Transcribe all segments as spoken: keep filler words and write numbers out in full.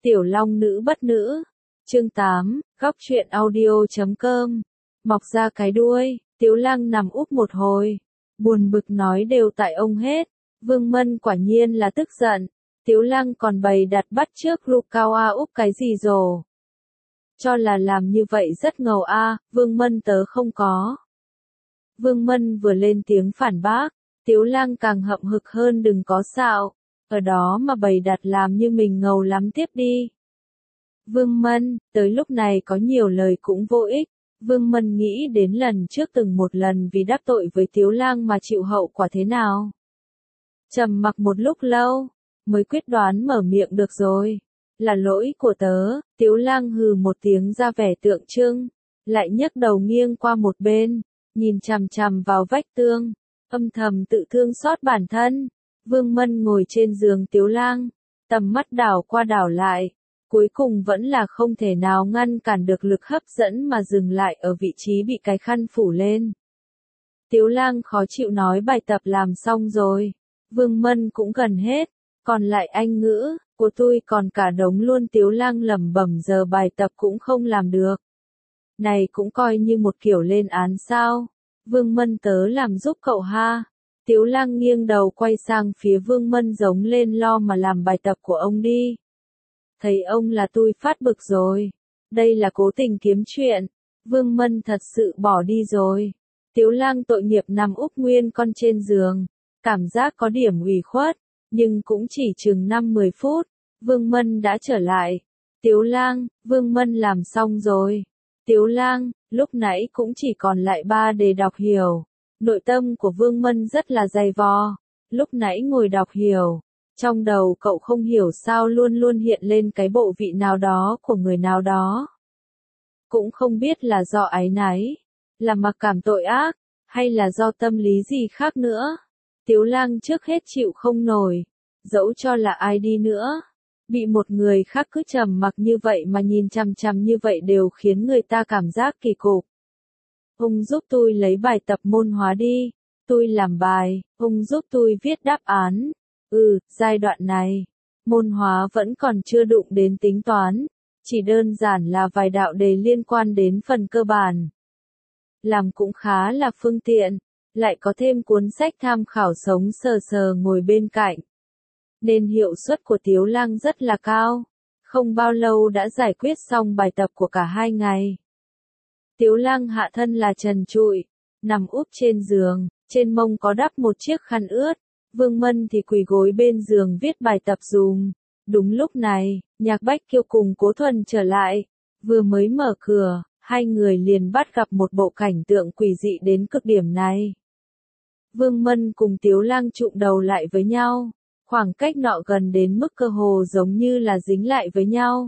Tiểu Long Nữ bất nữ. Chương tám, góc truyện audio chấm com. Mọc ra cái đuôi, Tiếu Lăng nằm úp một hồi. Buồn bực nói đều tại ông hết. Vương Mân quả nhiên là tức giận. Tiếu Lăng còn bày đặt bắt trước Rukawa úp cái gì rồ. Cho là làm như vậy rất ngầu a, Vương Mân tớ không có. Vương Mân vừa lên tiếng phản bác, Tiếu Lăng càng hậm hực hơn đừng có xạo. Ở đó mà bày đặt làm như mình ngầu lắm tiếp đi. Vương Mân, tới lúc này có nhiều lời cũng vô ích. Vương Mân nghĩ đến lần trước từng một lần vì đắc tội với Tiếu Lăng mà chịu hậu quả thế nào. Trầm mặc một lúc lâu, mới quyết đoán mở miệng được rồi. Là lỗi của tớ, Tiếu Lăng hừ một tiếng ra vẻ tượng trưng, lại nhấc đầu nghiêng qua một bên, nhìn chằm chằm vào vách tường, âm thầm tự thương xót bản thân. Vương Mân ngồi trên giường Tiếu Lăng, tầm mắt đảo qua đảo lại, cuối cùng vẫn là không thể nào ngăn cản được lực hấp dẫn mà dừng lại ở vị trí bị cái khăn phủ lên. Tiếu Lăng khó chịu nói bài tập làm xong rồi, Vương Mân cũng gần hết, còn lại Anh ngữ của tôi còn cả đống luôn. Tiếu Lăng lẩm bẩm giờ bài tập cũng không làm được. Này cũng coi như một kiểu lên án sao? Vương Mân tớ làm giúp cậu ha. Tiếu Lăng nghiêng đầu quay sang phía Vương Mân giống lên lo mà làm bài tập của ông đi. Thấy ông là tôi phát bực rồi. Đây là cố tình kiếm chuyện. Vương Mân thật sự bỏ đi rồi. Tiếu Lăng tội nghiệp nằm úp nguyên con trên giường. Cảm giác có điểm ủy khuất. Nhưng cũng chỉ chừng năm mười phút. Vương Mân đã trở lại. Tiếu Lăng, Vương Mân làm xong rồi. Tiếu Lăng, lúc nãy cũng chỉ còn lại ba đề đọc hiểu. Nội tâm của Vương Mân rất là dày vò. Lúc nãy ngồi đọc hiểu. Trong đầu cậu không hiểu sao luôn luôn hiện lên cái bộ vị nào đó của người nào đó. Cũng không biết là do áy náy, là mặc cảm tội ác, hay là do tâm lý gì khác nữa. Tiếu Lăng trước hết chịu không nổi, dẫu cho là ai đi nữa. Bị một người khác cứ trầm mặc như vậy mà nhìn chằm chằm như vậy đều khiến người ta cảm giác kỳ cục. Ông giúp tôi lấy bài tập môn hóa đi. Tôi làm bài, ông giúp tôi viết đáp án. Ừ, giai đoạn này, môn hóa vẫn còn chưa đụng đến tính toán. Chỉ đơn giản là vài đạo đề liên quan đến phần cơ bản. Làm cũng khá là phương tiện, lại có thêm cuốn sách tham khảo sống sờ sờ ngồi bên cạnh. Nên hiệu suất của Tiếu Lăng rất là cao. Không bao lâu đã giải quyết xong bài tập của cả hai ngày. Tiếu Lăng hạ thân là trần trụi, nằm úp trên giường, trên mông có đắp một chiếc khăn ướt. Vương Mân thì quỳ gối bên giường viết bài tập dùm. Đúng lúc này, Nhạc Bách Kiêu cùng Cố Thuần trở lại. Vừa mới mở cửa, hai người liền bắt gặp một bộ cảnh tượng quỷ dị đến cực điểm này. Vương Mân cùng Tiếu Lăng chụm đầu lại với nhau. Khoảng cách nọ gần đến mức cơ hồ giống như là dính lại với nhau.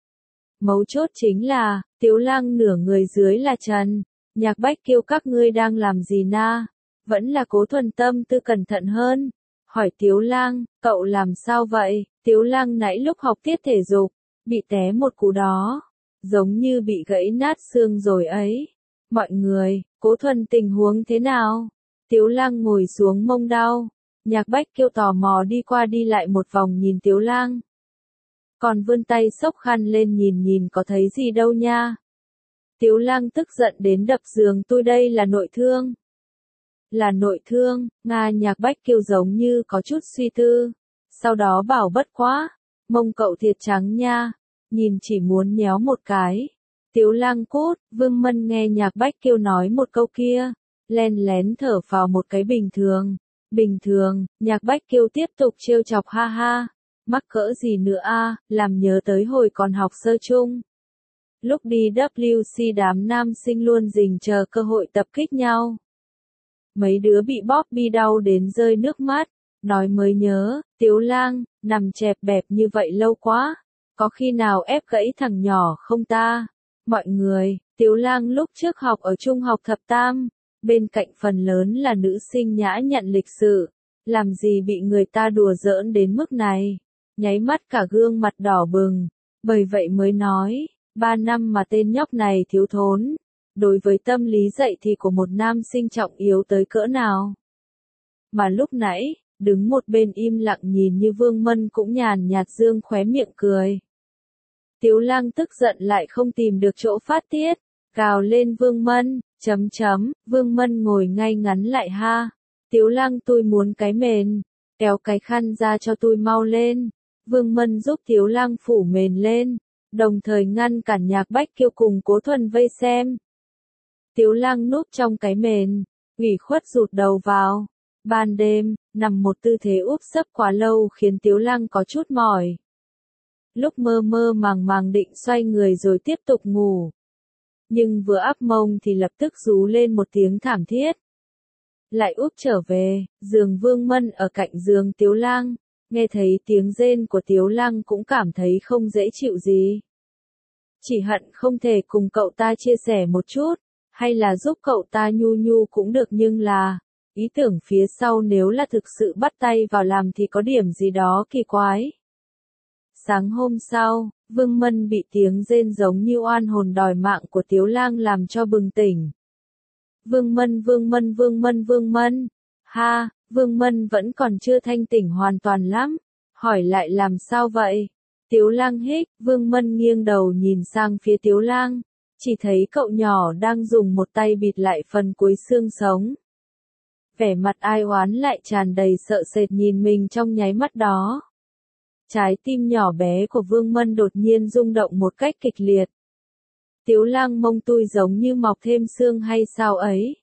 Mấu chốt chính là, Tiếu Lăng nửa người dưới là trần. Nhạc Bách Kiêu các ngươi đang làm gì na? Vẫn là Cố Thuần tâm tư cẩn thận hơn. Hỏi Tiếu Lăng, cậu làm sao vậy? Tiếu Lăng nãy lúc học tiết thể dục, bị té một cú đó. Giống như bị gãy nát xương rồi ấy. Mọi người, Cố Thuần tình huống thế nào? Tiếu Lăng ngồi xuống mông đau. Nhạc Bách Kiêu tò mò đi qua đi lại một vòng nhìn Tiếu Lăng. Còn vươn tay xốc khăn lên nhìn nhìn có thấy gì đâu nha. Tiếu Lăng tức giận đến đập giường tôi đây là nội thương. Là nội thương, Nga. Nhạc Bách Kiêu giống như có chút suy tư. Sau đó bảo bất quá, mông cậu thiệt trắng nha, nhìn chỉ muốn nhéo một cái. Tiếu Lăng cút. Vương Mân nghe Nhạc Bách Kiêu nói một câu kia, len lén thở vào một cái bình thường. Bình thường, Nhạc Bách Kiêu tiếp tục trêu chọc ha ha. Mắc cỡ gì nữa a, làm nhớ tới hồi còn học sơ chung. Lúc đi W C đám nam sinh luôn rình chờ cơ hội tập kích nhau. Mấy đứa bị bóp bi đau đến rơi nước mắt. Nói mới nhớ, Tiếu Lăng, nằm chẹp bẹp như vậy lâu quá. Có khi nào ép gãy thằng nhỏ không ta? Mọi người, Tiếu Lăng lúc trước học ở trung học thập tam. Bên cạnh phần lớn là nữ sinh nhã nhặn lịch sự. Làm gì bị người ta đùa giỡn đến mức này. Nháy mắt cả gương mặt đỏ bừng. Bởi vậy mới nói, ba năm mà tên nhóc này thiếu thốn. Đối với tâm lý dậy thì của một nam sinh trọng yếu tới cỡ nào. Mà lúc nãy, đứng một bên im lặng nhìn như Vương Mân cũng nhàn nhạt dương khóe miệng cười. Tiếu Lăng tức giận lại không tìm được chỗ phát tiết, gào lên Vương Mân, chấm chấm, Vương Mân ngồi ngay ngắn lại ha. Tiếu Lăng tôi muốn cái mền, kéo cái khăn ra cho tôi mau lên. Vương Mân giúp Tiếu Lăng phủ mền lên, đồng thời ngăn cản Nhạc Bách Kiêu cùng Cố Thuần vây xem. Tiếu Lăng núp trong cái mền, ủy khuất rụt đầu vào. Ban đêm, nằm một tư thế úp sấp quá lâu khiến Tiếu Lăng có chút mỏi. Lúc mơ mơ màng màng định xoay người rồi tiếp tục ngủ. Nhưng vừa áp mông thì lập tức rú lên một tiếng thảm thiết. Lại úp trở về, giường Vương Mân ở cạnh giường Tiếu Lăng, nghe thấy tiếng rên của Tiếu Lăng cũng cảm thấy không dễ chịu gì. Chỉ hận không thể cùng cậu ta chia sẻ một chút, hay là giúp cậu ta nhu nhu cũng được nhưng là, ý tưởng phía sau nếu là thực sự bắt tay vào làm thì có điểm gì đó kỳ quái. Sáng hôm sau, Vương Mân bị tiếng rên giống như oan hồn đòi mạng của Tiếu Lăng làm cho bừng tỉnh. Vương Mân Vương Mân Vương Mân Vương Mân, ha, Vương Mân vẫn còn chưa thanh tỉnh hoàn toàn lắm, hỏi lại làm sao vậy? Tiếu Lăng hích, Vương Mân nghiêng đầu nhìn sang phía Tiếu Lăng, chỉ thấy cậu nhỏ đang dùng một tay bịt lại phần cuối xương sống. Vẻ mặt ai oán lại tràn đầy sợ sệt nhìn mình trong nháy mắt đó. Trái tim nhỏ bé của Vương Mân đột nhiên rung động một cách kịch liệt. Tiếu Lăng mông tui giống như mọc thêm xương hay sao ấy?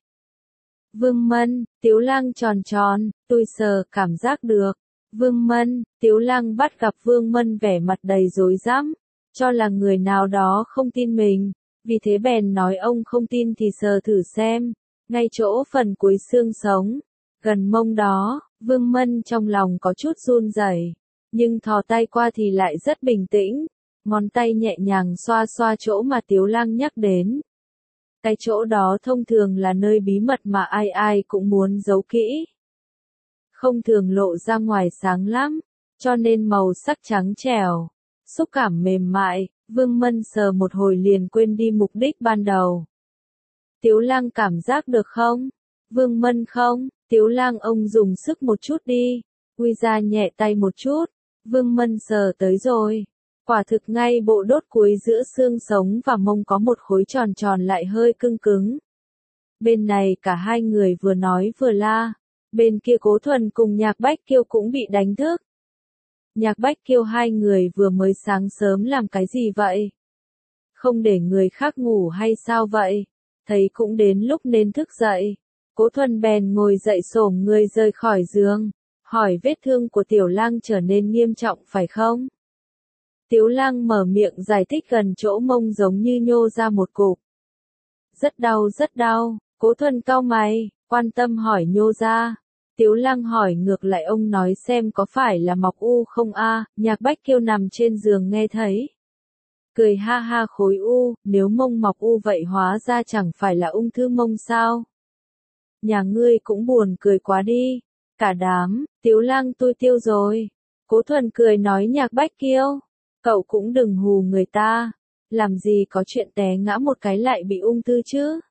Vương Mân, Tiếu Lăng tròn tròn, tôi sờ cảm giác được. Vương Mân, Tiếu Lăng bắt gặp Vương Mân vẻ mặt đầy rối rắm, cho là người nào đó không tin mình, vì thế bèn nói ông không tin thì sờ thử xem, ngay chỗ phần cuối xương sống, gần mông đó. Vương Mân trong lòng có chút run rẩy, nhưng thò tay qua thì lại rất bình tĩnh, ngón tay nhẹ nhàng xoa xoa chỗ mà Tiếu Lăng nhắc đến. Cái chỗ đó thông thường là nơi bí mật mà ai ai cũng muốn giấu kỹ. Không thường lộ ra ngoài sáng lắm, cho nên màu sắc trắng trẻo, xúc cảm mềm mại, Vương Mân sờ một hồi liền quên đi mục đích ban đầu. Tiếu Lăng cảm giác được không? Vương Mân không, Tiếu Lăng ông dùng sức một chút đi, Uy ra nhẹ tay một chút, Vương Mân sờ tới rồi. Quả thực ngay bộ đốt cuối giữa xương sống và mông có một khối tròn tròn lại hơi cứng cứng. Bên này cả hai người vừa nói vừa la, bên kia Cố Thuần cùng Nhạc Bách Kiêu cũng bị đánh thức. Nhạc Bách Kiêu hai người vừa mới sáng sớm làm cái gì vậy? Không để người khác ngủ hay sao vậy? Thấy cũng đến lúc nên thức dậy. Cố Thuần bèn ngồi dậy xổm người rời khỏi giường, hỏi vết thương của Tiểu Lăng trở nên nghiêm trọng phải không? Tiếu Lăng mở miệng giải thích gần chỗ mông giống như nhô ra một cục. Rất đau rất đau, Cố Thuần cau mày, quan tâm hỏi nhô ra. Tiếu Lăng hỏi ngược lại ông nói xem có phải là mọc u không a? À? Nhạc Bách Kiêu nằm trên giường nghe thấy. Cười ha ha khối u, nếu mông mọc u vậy hóa ra chẳng phải là ung thư mông sao? Nhà ngươi cũng buồn cười quá đi. Cả đám, Tiếu Lăng tôi tiêu rồi. Cố Thuần cười nói Nhạc Bách Kiêu. Cậu cũng đừng hù người ta, làm gì có chuyện té ngã một cái lại bị ung thư chứ.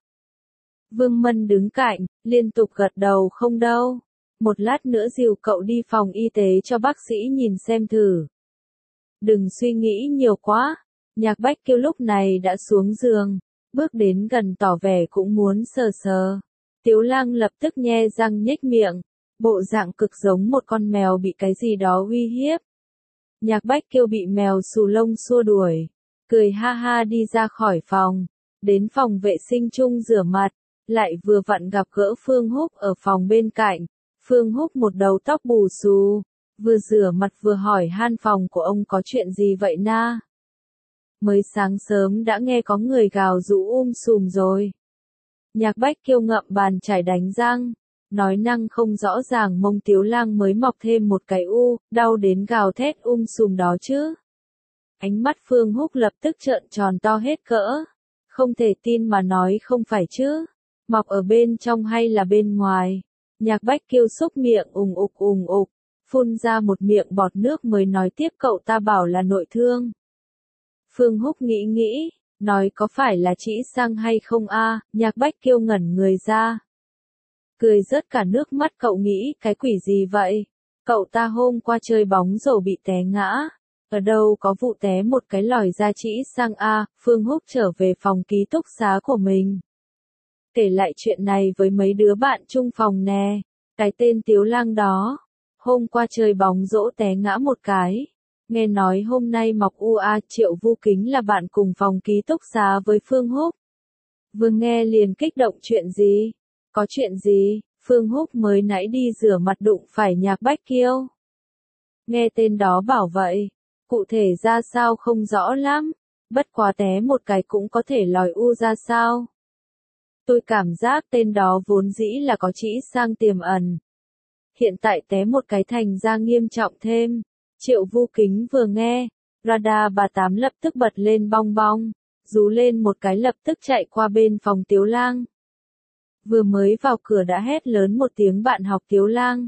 Vương Mân đứng cạnh, liên tục gật đầu không đâu. Một lát nữa dìu cậu đi phòng y tế cho bác sĩ nhìn xem thử. Đừng suy nghĩ nhiều quá. Nhạc Bách Kiêu lúc này đã xuống giường, bước đến gần tỏ vẻ cũng muốn sờ sờ. Tiếu Lăng lập tức nhe răng nhếch miệng, bộ dạng cực giống một con mèo bị cái gì đó uy hiếp. Nhạc Bách Kiêu bị mèo xù lông xua đuổi, cười ha ha đi ra khỏi phòng, đến phòng vệ sinh chung rửa mặt, lại vừa vặn gặp gỡ Phương Húc ở phòng bên cạnh. Phương Húc một đầu tóc bù xù, vừa rửa mặt vừa hỏi han phòng của ông có chuyện gì vậy na? Mới sáng sớm đã nghe có người gào rú um sùm rồi. Nhạc Bách Kiêu ngậm bàn chải đánh răng, nói năng không rõ ràng mông Tiếu Lăng mới mọc thêm một cái u, đau đến gào thét um sùm đó chứ. Ánh mắt Phương Húc lập tức trợn tròn to hết cỡ, không thể tin mà nói không phải chứ, mọc ở bên trong hay là bên ngoài. Nhạc Bách Kiêu xúc miệng ùng ục ùng ục, phun ra một miệng bọt nước mới nói tiếp cậu ta bảo là nội thương. Phương Húc nghĩ nghĩ, nói có phải là trĩ sang hay không a? À? Nhạc Bách Kiêu ngẩn người ra. Cười rớt cả nước mắt cậu nghĩ cái quỷ gì vậy? Cậu ta hôm qua chơi bóng rổ bị té ngã, Ở đâu có vụ té một cái lòi ra chỉ sang A, Phương Húc trở về phòng ký túc xá của mình. Kể lại chuyện này với mấy đứa bạn chung phòng nè, cái tên Tiếu Lang đó. Hôm qua chơi bóng rổ té ngã một cái. Nghe nói hôm nay mọc u a. Triệu Vu Kính là bạn cùng phòng ký túc xá với Phương Húc. Vừa nghe liền kích động chuyện gì? Có chuyện gì? Phương Húc mới nãy đi rửa mặt đụng phải Nhạc Bách Kiêu. Nghe tên đó bảo vậy. Cụ thể ra sao không rõ lắm. Bất quá té một cái cũng có thể lòi u ra sao. Tôi cảm giác tên đó vốn dĩ là có chỉ sang tiềm ẩn. Hiện tại té một cái thành ra nghiêm trọng thêm. Triệu Vu Kính vừa nghe, radar bà Tám lập tức bật lên bong bong, rú lên một cái lập tức chạy qua bên phòng Tiếu Lang. Vừa mới vào cửa đã hét lớn một tiếng bạn học Tiếu Lang.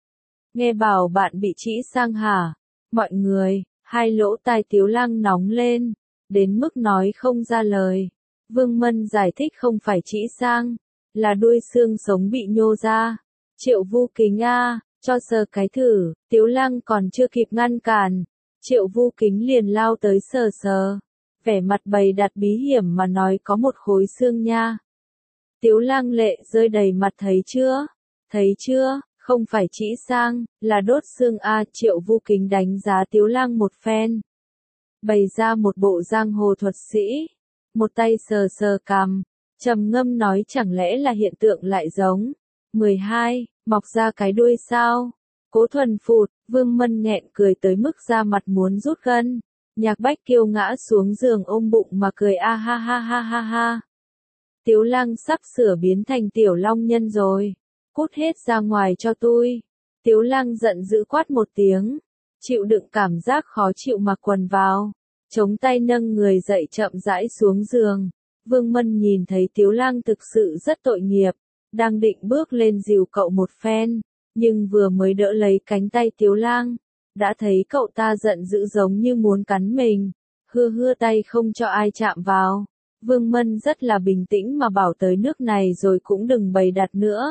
Nghe bảo bạn bị chỉ sang hả? Mọi người, hai lỗ tai Tiếu Lang nóng lên, đến mức nói không ra lời. Vương Mân giải thích không phải chỉ sang, là đuôi xương sống bị nhô ra. Triệu Vu Kính a, cho sờ cái thử, Tiếu Lang còn chưa kịp ngăn cản. Triệu Vu Kính liền lao tới sờ sờ. Vẻ mặt bầy đặt bí hiểm mà nói có một khối xương nha. Tiếu Lang lệ rơi đầy mặt thấy chưa? Thấy chưa? Không phải chỉ sang, là đốt xương a. Triệu Vu Kính đánh giá Tiếu Lang một phen. Bày ra một bộ giang hồ thuật sĩ. Một tay sờ sờ cằm, trầm ngâm nói chẳng lẽ là hiện tượng lại giống. mười hai, mọc ra cái đuôi sao? Cố Thuần phụt, Vương Mân nghẹn cười tới mức da mặt muốn rút gân. Nhạc Bách Kiêu ngã xuống giường ôm bụng mà cười a ha ha ha ha ha. Tiếu Lang sắp sửa biến thành tiểu long nhân rồi. Cút hết ra ngoài cho tôi. Tiếu Lang giận dữ quát một tiếng. Chịu đựng cảm giác khó chịu mặc quần vào. Chống tay nâng người dậy chậm rãi xuống giường. Vương Mân nhìn thấy Tiếu Lang thực sự rất tội nghiệp. Đang định bước lên dìu cậu một phen. Nhưng vừa mới đỡ lấy cánh tay Tiếu Lang. Đã thấy cậu ta giận dữ giống như muốn cắn mình. Hưa hưa tay không cho ai chạm vào. Vương Mân rất là bình tĩnh mà bảo tới nước này rồi cũng đừng bày đặt nữa.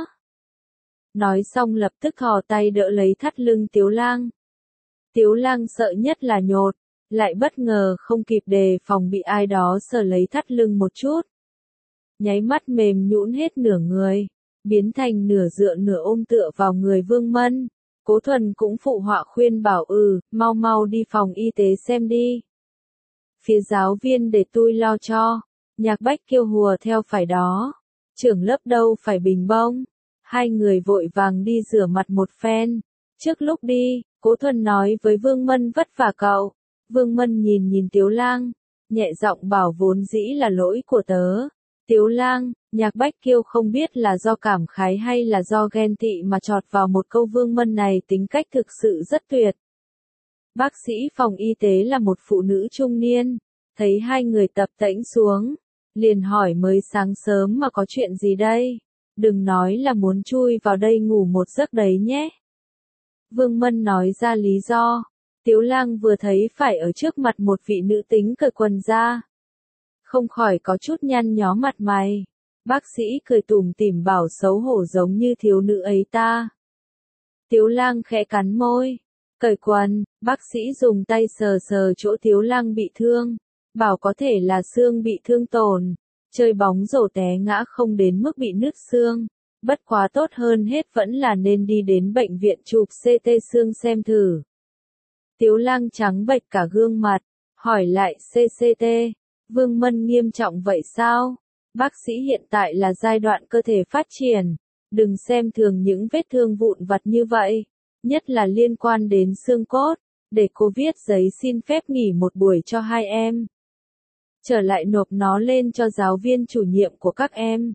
Nói xong lập tức thò tay đỡ lấy thắt lưng Tiếu Lang. Tiếu Lang sợ nhất là nhột. Lại bất ngờ không kịp đề phòng bị ai đó sờ lấy thắt lưng một chút. Nháy mắt mềm nhũn hết nửa người. Biến thành nửa dựa nửa ôm tựa vào người Vương Mân. Cố Thuần cũng phụ họa khuyên bảo ừ, mau mau đi phòng y tế xem đi. Phía giáo viên để tôi lo cho. Nhạc Bách Kiêu hùa theo phải đó. Trưởng lớp đâu phải bình bông. Hai người vội vàng đi rửa mặt một phen. Trước lúc đi, Cố Thuần nói với Vương Mân vất vả cậu. Vương Mân nhìn nhìn Tiếu Lang. Nhẹ giọng bảo vốn dĩ là lỗi của tớ. Tiếu Lang, Nhạc Bách Kiêu không biết là do cảm khái hay là do ghen tị mà chọt vào một câu Vương Mân này tính cách thực sự rất tuyệt. Bác sĩ phòng y tế là một phụ nữ trung niên. Thấy hai người tập tễnh xuống. Liền hỏi mới sáng sớm mà có chuyện gì đây? Đừng nói là muốn chui vào đây ngủ một giấc đấy nhé. Vương Mân nói ra lý do. Tiếu Lang vừa thấy phải ở trước mặt một vị nữ tính cởi quần ra. Không khỏi có chút nhăn nhó mặt mày. Bác sĩ cười tủm tỉm bảo xấu hổ giống như thiếu nữ ấy ta. Tiếu Lang khẽ cắn môi. Cởi quần, bác sĩ dùng tay sờ sờ chỗ Tiếu Lang bị thương. Bảo có thể là xương bị thương tổn. Chơi bóng rổ té ngã không đến mức bị nứt xương. Bất quá tốt hơn hết vẫn là nên đi đến bệnh viện chụp xê tê xương xem thử. Tiếu Lang trắng bệch cả gương mặt. Hỏi lại xê xê tê. Vương Mân nghiêm trọng vậy sao? Bác sĩ hiện tại là giai đoạn cơ thể phát triển. Đừng xem thường những vết thương vụn vặt như vậy. Nhất là liên quan đến xương cốt. Để cô viết giấy xin phép nghỉ một buổi cho hai em. Trở lại nộp nó lên cho giáo viên chủ nhiệm của các em.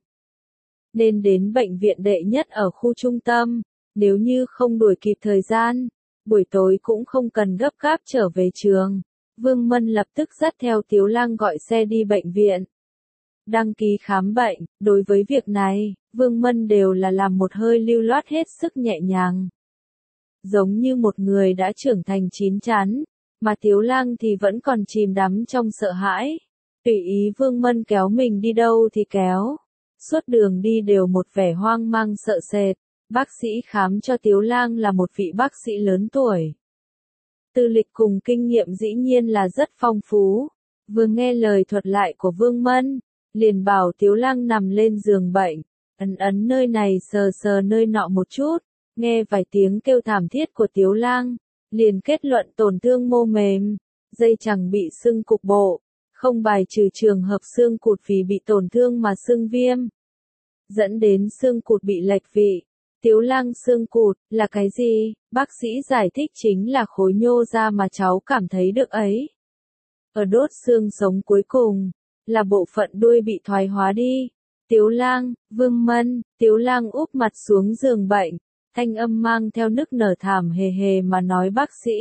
Nên đến bệnh viện đệ nhất ở khu trung tâm. Nếu như không đuổi kịp thời gian, buổi tối cũng không cần gấp gáp trở về trường. Vương Mân lập tức dắt theo Tiếu Lang gọi xe đi bệnh viện. Đăng ký khám bệnh, đối với việc này, Vương Mân đều là làm một hơi lưu loát hết sức nhẹ nhàng. Giống như một người đã trưởng thành chín chắn, mà Tiếu Lang thì vẫn còn chìm đắm trong sợ hãi. Tùy ý Vương Mân kéo mình đi đâu thì kéo. Suốt đường đi đều một vẻ hoang mang sợ sệt. Bác sĩ khám cho Tiếu Lang là một vị bác sĩ lớn tuổi. tư lịch cùng kinh nghiệm dĩ nhiên là rất phong phú. Vừa nghe lời thuật lại của Vương Mân, liền bảo Tiếu Lăng nằm lên giường bệnh, ấn ấn nơi này sờ sờ nơi nọ một chút, nghe vài tiếng kêu thảm thiết của Tiếu Lăng, liền kết luận tổn thương mô mềm, dây chằng bị sưng cục bộ, không bài trừ trường hợp xương cụt vì bị tổn thương mà xương viêm, dẫn đến xương cụt bị lệch vị. Tiếu Lăng xương cụt là cái gì? Bác sĩ giải thích chính là khối nhô ra mà cháu cảm thấy được ấy. Ở đốt xương sống cuối cùng, là bộ phận đuôi bị thoái hóa đi. Tiếu Lăng, Vương Mân, Tiếu Lăng úp mặt xuống giường bệnh, thanh âm mang theo nức nở thảm hề hề mà nói bác sĩ.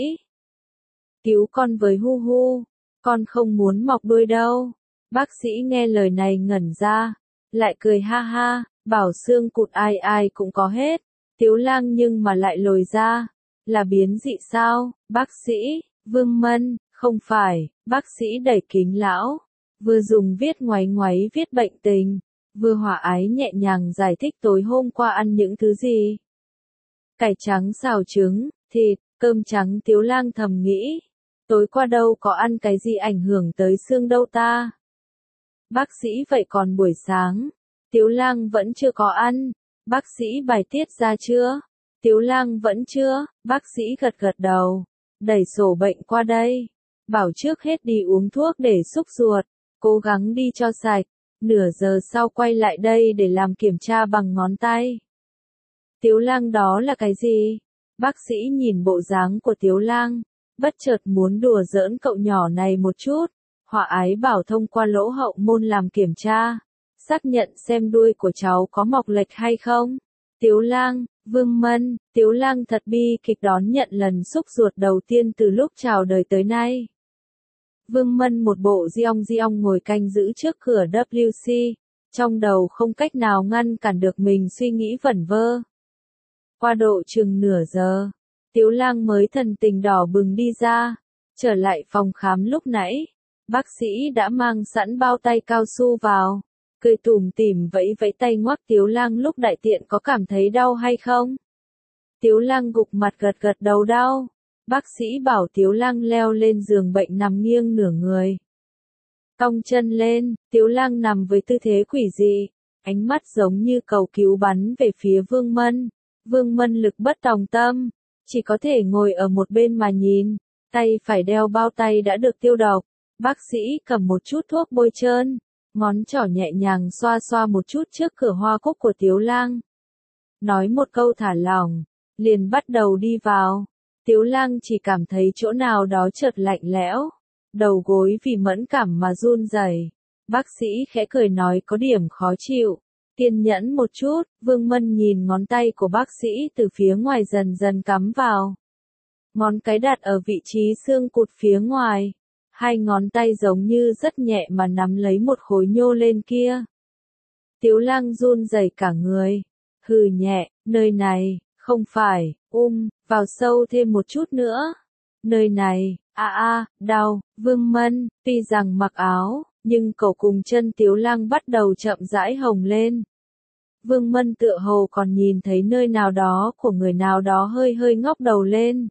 Cứu con với hu hu, con không muốn mọc đuôi đâu. Bác sĩ nghe lời này ngẩn ra, lại cười ha ha, bảo xương cụt ai ai cũng có hết. Tiếu Lăng nhưng mà lại lồi ra, là biến dị sao? Bác sĩ, Vương Mân, không phải, bác sĩ đẩy kính lão, vừa dùng viết ngoáy ngoáy viết bệnh tình, vừa hòa ái nhẹ nhàng giải thích tối hôm qua ăn những thứ gì. Cải trắng xào trứng, thịt, cơm trắng. Tiếu Lăng thầm nghĩ, tối qua đâu có ăn cái gì ảnh hưởng tới xương đâu ta. Bác sĩ vậy còn buổi sáng, Tiếu Lăng vẫn chưa có ăn, bác sĩ bài tiết ra chưa? Tiếu Lăng vẫn chưa, bác sĩ gật gật đầu, đẩy sổ bệnh qua đây, bảo trước hết đi uống thuốc để xúc ruột, cố gắng đi cho sạch, nửa giờ sau quay lại đây để làm kiểm tra bằng ngón tay. Tiếu Lăng đó là cái gì? Bác sĩ nhìn bộ dáng của Tiếu Lăng, bất chợt muốn đùa giỡn cậu nhỏ này một chút, hòa ái bảo thông qua lỗ hậu môn làm kiểm tra, xác nhận xem đuôi của cháu có mọc lệch hay không. Tiếu Lăng, Vương Mân, Tiếu Lăng thật bi kịch đón nhận lần xúc ruột đầu tiên từ lúc chào đời tới nay. Vương Mân một bộ diong diong ngồi canh giữ trước cửa W C, trong đầu không cách nào ngăn cản được mình suy nghĩ vẩn vơ. Qua độ chừng nửa giờ, Tiếu Lăng mới thần tình đỏ bừng đi ra, trở lại phòng khám lúc nãy, bác sĩ đã mang sẵn bao tay cao su vào, cười tủm tỉm vẫy vẫy tay ngoắc Tiếu Lăng lúc đại tiện có cảm thấy đau hay không. Tiếu Lăng gục mặt gật gật đầu đau, bác sĩ bảo Tiếu Lăng leo lên giường bệnh nằm nghiêng nửa người. Cong chân lên, Tiếu Lăng nằm với tư thế quỷ dị, ánh mắt giống như cầu cứu bắn về phía Vương Mân. Vương Mân lực bất tòng tâm, chỉ có thể ngồi ở một bên mà nhìn, tay phải đeo bao tay đã được tiêu độc, bác sĩ cầm một chút thuốc bôi trơn, ngón trỏ nhẹ nhàng xoa xoa một chút trước cửa hoa cúc của Tiếu Lăng. Nói một câu thả lỏng, liền bắt đầu đi vào. Tiếu Lăng chỉ cảm thấy chỗ nào đó chợt lạnh lẽo, đầu gối vì mẫn cảm mà run rẩy. Bác sĩ khẽ cười nói có điểm khó chịu. Kiên nhẫn một chút, Vương Mân nhìn ngón tay của bác sĩ từ phía ngoài dần dần cắm vào. Ngón cái đặt ở vị trí xương cụt phía ngoài. Hai ngón tay giống như rất nhẹ mà nắm lấy một khối nhô lên kia. Tiếu Lăng run rẩy cả người. Hừ nhẹ, nơi này, không phải, um, vào sâu thêm một chút nữa. Nơi này, a a, đau. Vương Mân, tuy rằng mặc áo, nhưng cổ cùng chân Tiếu Lăng bắt đầu chậm rãi hồng lên. Vương Mân tựa hồ còn nhìn thấy nơi nào đó của người nào đó hơi hơi ngóc đầu lên.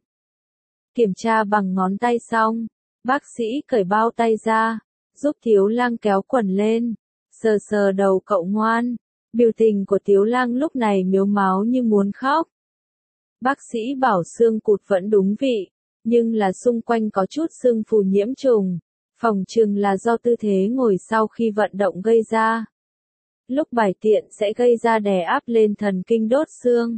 Kiểm tra bằng ngón tay xong, bác sĩ cởi bao tay ra, giúp Tiếu Lăng kéo quần lên, sờ sờ đầu cậu ngoan. Biểu tình của Tiếu Lăng lúc này mếu máo như muốn khóc. Bác sĩ bảo xương cụt vẫn đúng vị, nhưng là xung quanh có chút xương phù nhiễm trùng, phỏng chừng là do tư thế ngồi sau khi vận động gây ra. Lúc bài tiện sẽ gây ra đè áp lên thần kinh đốt xương.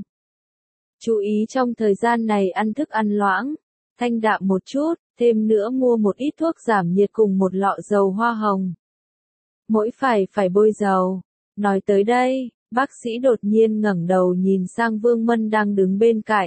Chú ý trong thời gian này ăn thức ăn loãng, thanh đạm một chút, thêm nữa mua một ít thuốc giảm nhiệt cùng một lọ dầu hoa hồng. Mỗi phải phải bôi dầu. Nói tới đây, bác sĩ đột nhiên ngẩng đầu nhìn sang Vương Mân đang đứng bên cạnh.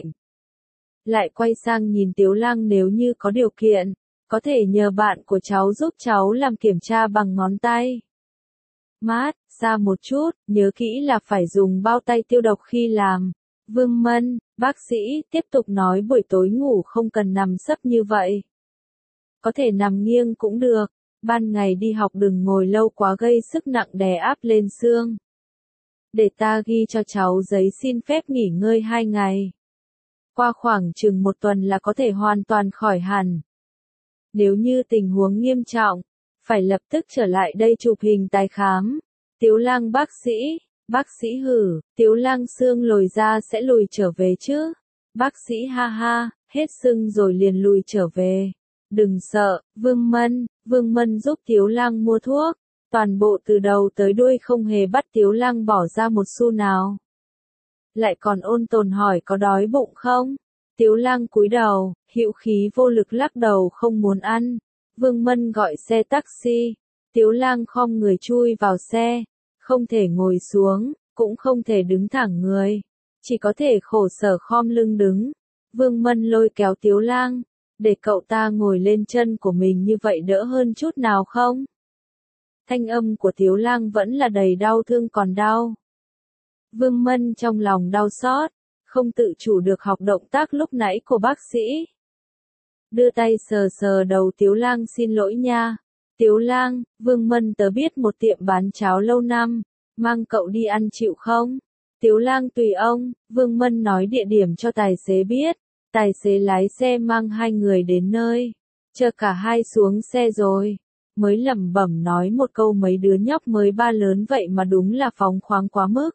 Lại quay sang nhìn Tiếu Lăng nếu như có điều kiện, có thể nhờ bạn của cháu giúp cháu làm kiểm tra bằng ngón tay. Mát, xa một chút, nhớ kỹ là phải dùng bao tay tiêu độc khi làm. Vương Mân, bác sĩ tiếp tục nói buổi tối ngủ không cần nằm sấp như vậy. Có thể nằm nghiêng cũng được, ban ngày đi học đừng ngồi lâu quá gây sức nặng đè áp lên xương. Để ta ghi cho cháu giấy xin phép nghỉ ngơi hai ngày. qua khoảng chừng một tuần là có thể hoàn toàn khỏi hẳn. Nếu như tình huống nghiêm trọng, phải lập tức trở lại đây chụp hình tái khám. Tiếu Lang bác sĩ, bác sĩ hử, Tiếu Lang xương lồi ra sẽ lùi trở về chứ? Bác sĩ ha ha, hết sưng rồi liền lùi trở về. Đừng sợ, Vương Mân, Vương Mân giúp Tiếu Lang mua thuốc. Toàn bộ từ đầu tới đuôi không hề bắt Tiếu Lang bỏ ra một xu nào. Lại còn ôn tồn hỏi có đói bụng không? Tiếu Lang cúi đầu, hữu khí vô lực lắc đầu không muốn ăn. Vương Mân gọi xe taxi. Tiếu Lang khom người chui vào xe. Không thể ngồi xuống, cũng không thể đứng thẳng người. Chỉ có thể khổ sở khom lưng đứng. Vương Mân lôi kéo Tiếu Lang. Để cậu ta ngồi lên chân của mình như vậy đỡ hơn chút nào không? Thanh âm của Tiếu Lang vẫn là đầy đau thương còn đau. Vương Mân trong lòng đau xót, không tự chủ được học động tác lúc nãy của bác sĩ. Đưa tay sờ sờ đầu Tiếu Lang xin lỗi nha. Tiếu Lang, Vương Mân tớ biết một tiệm bán cháo lâu năm, mang cậu đi ăn chịu không? Tiếu Lang tùy ông, Vương Mân nói địa điểm cho tài xế biết. Tài xế lái xe mang hai người đến nơi. Chờ cả hai xuống xe rồi. Mới lẩm bẩm nói một câu mấy đứa nhóc mới ba lớn vậy mà đúng là phóng khoáng quá mức.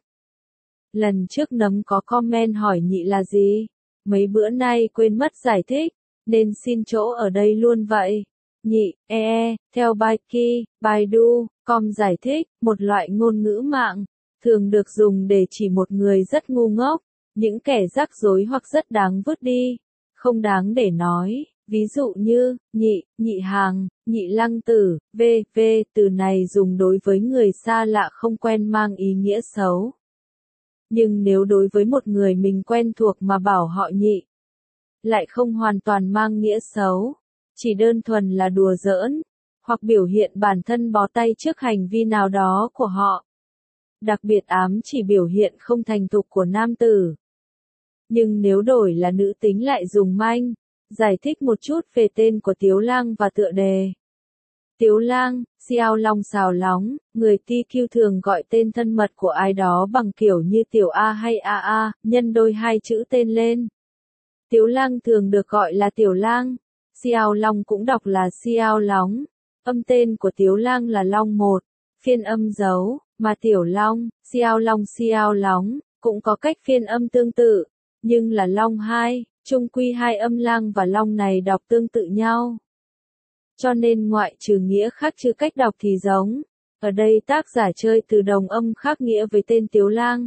Lần trước Nấm có comment hỏi nhị là gì? Mấy bữa nay quên mất giải thích, nên xin chỗ ở đây luôn vậy. Nhị, e e, theo Baiki, Baidu, com giải thích, một loại ngôn ngữ mạng, thường được dùng để chỉ một người rất ngu ngốc, những kẻ rắc rối hoặc rất đáng vứt đi, không đáng để nói. Ví dụ như, nhị, nhị hàng, nhị lăng tử, vv, từ này dùng đối với người xa lạ không quen mang ý nghĩa xấu. Nhưng nếu đối với một người mình quen thuộc mà bảo họ nhị, lại không hoàn toàn mang nghĩa xấu, chỉ đơn thuần là đùa giỡn, hoặc biểu hiện bản thân bó tay trước hành vi nào đó của họ. Đặc biệt ám chỉ biểu hiện không thành thục của nam tử. Nhưng nếu đổi là nữ tính lại dùng manh. Giải thích một chút về tên của Tiếu Lang và tựa đề. Tiếu Lang, Xiao Long xào lóng, người tê quy thường gọi tên thân mật của ai đó bằng kiểu như tiểu A hay a a, nhân đôi hai chữ tên lên. Tiếu Lang thường được gọi là Tiểu Lang. Xiao Long cũng đọc là Xiao Lóng. Âm tên của Tiếu Lang là Long một, phiên âm dấu, mà Tiểu Long, Xiao Long Xiao Lóng, cũng có cách phiên âm tương tự, nhưng là Long hai. Chung quy hai âm lang và long này đọc tương tự nhau. Cho nên ngoại trừ nghĩa khác chứ cách đọc thì giống. Ở đây tác giả chơi từ đồng âm khác nghĩa với tên Tiếu Lang.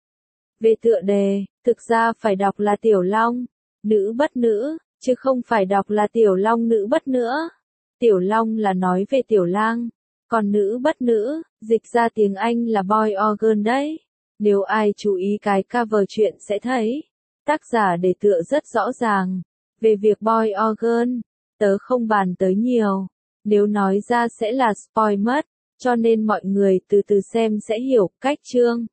Về tựa đề, thực ra phải đọc là Tiểu Long, nữ bất nữ, chứ không phải đọc là Tiểu Long nữ bất nữa. Tiểu Long là nói về Tiểu Lang, còn nữ bất nữ, dịch ra tiếng Anh là boy or girl đấy. Nếu ai chú ý cái cover truyện sẽ thấy. Tác giả để tựa rất rõ ràng. Về việc boy or girl, tớ không bàn tới nhiều. Nếu nói ra sẽ là spoil mất, cho nên mọi người từ từ xem sẽ hiểu. Cách chương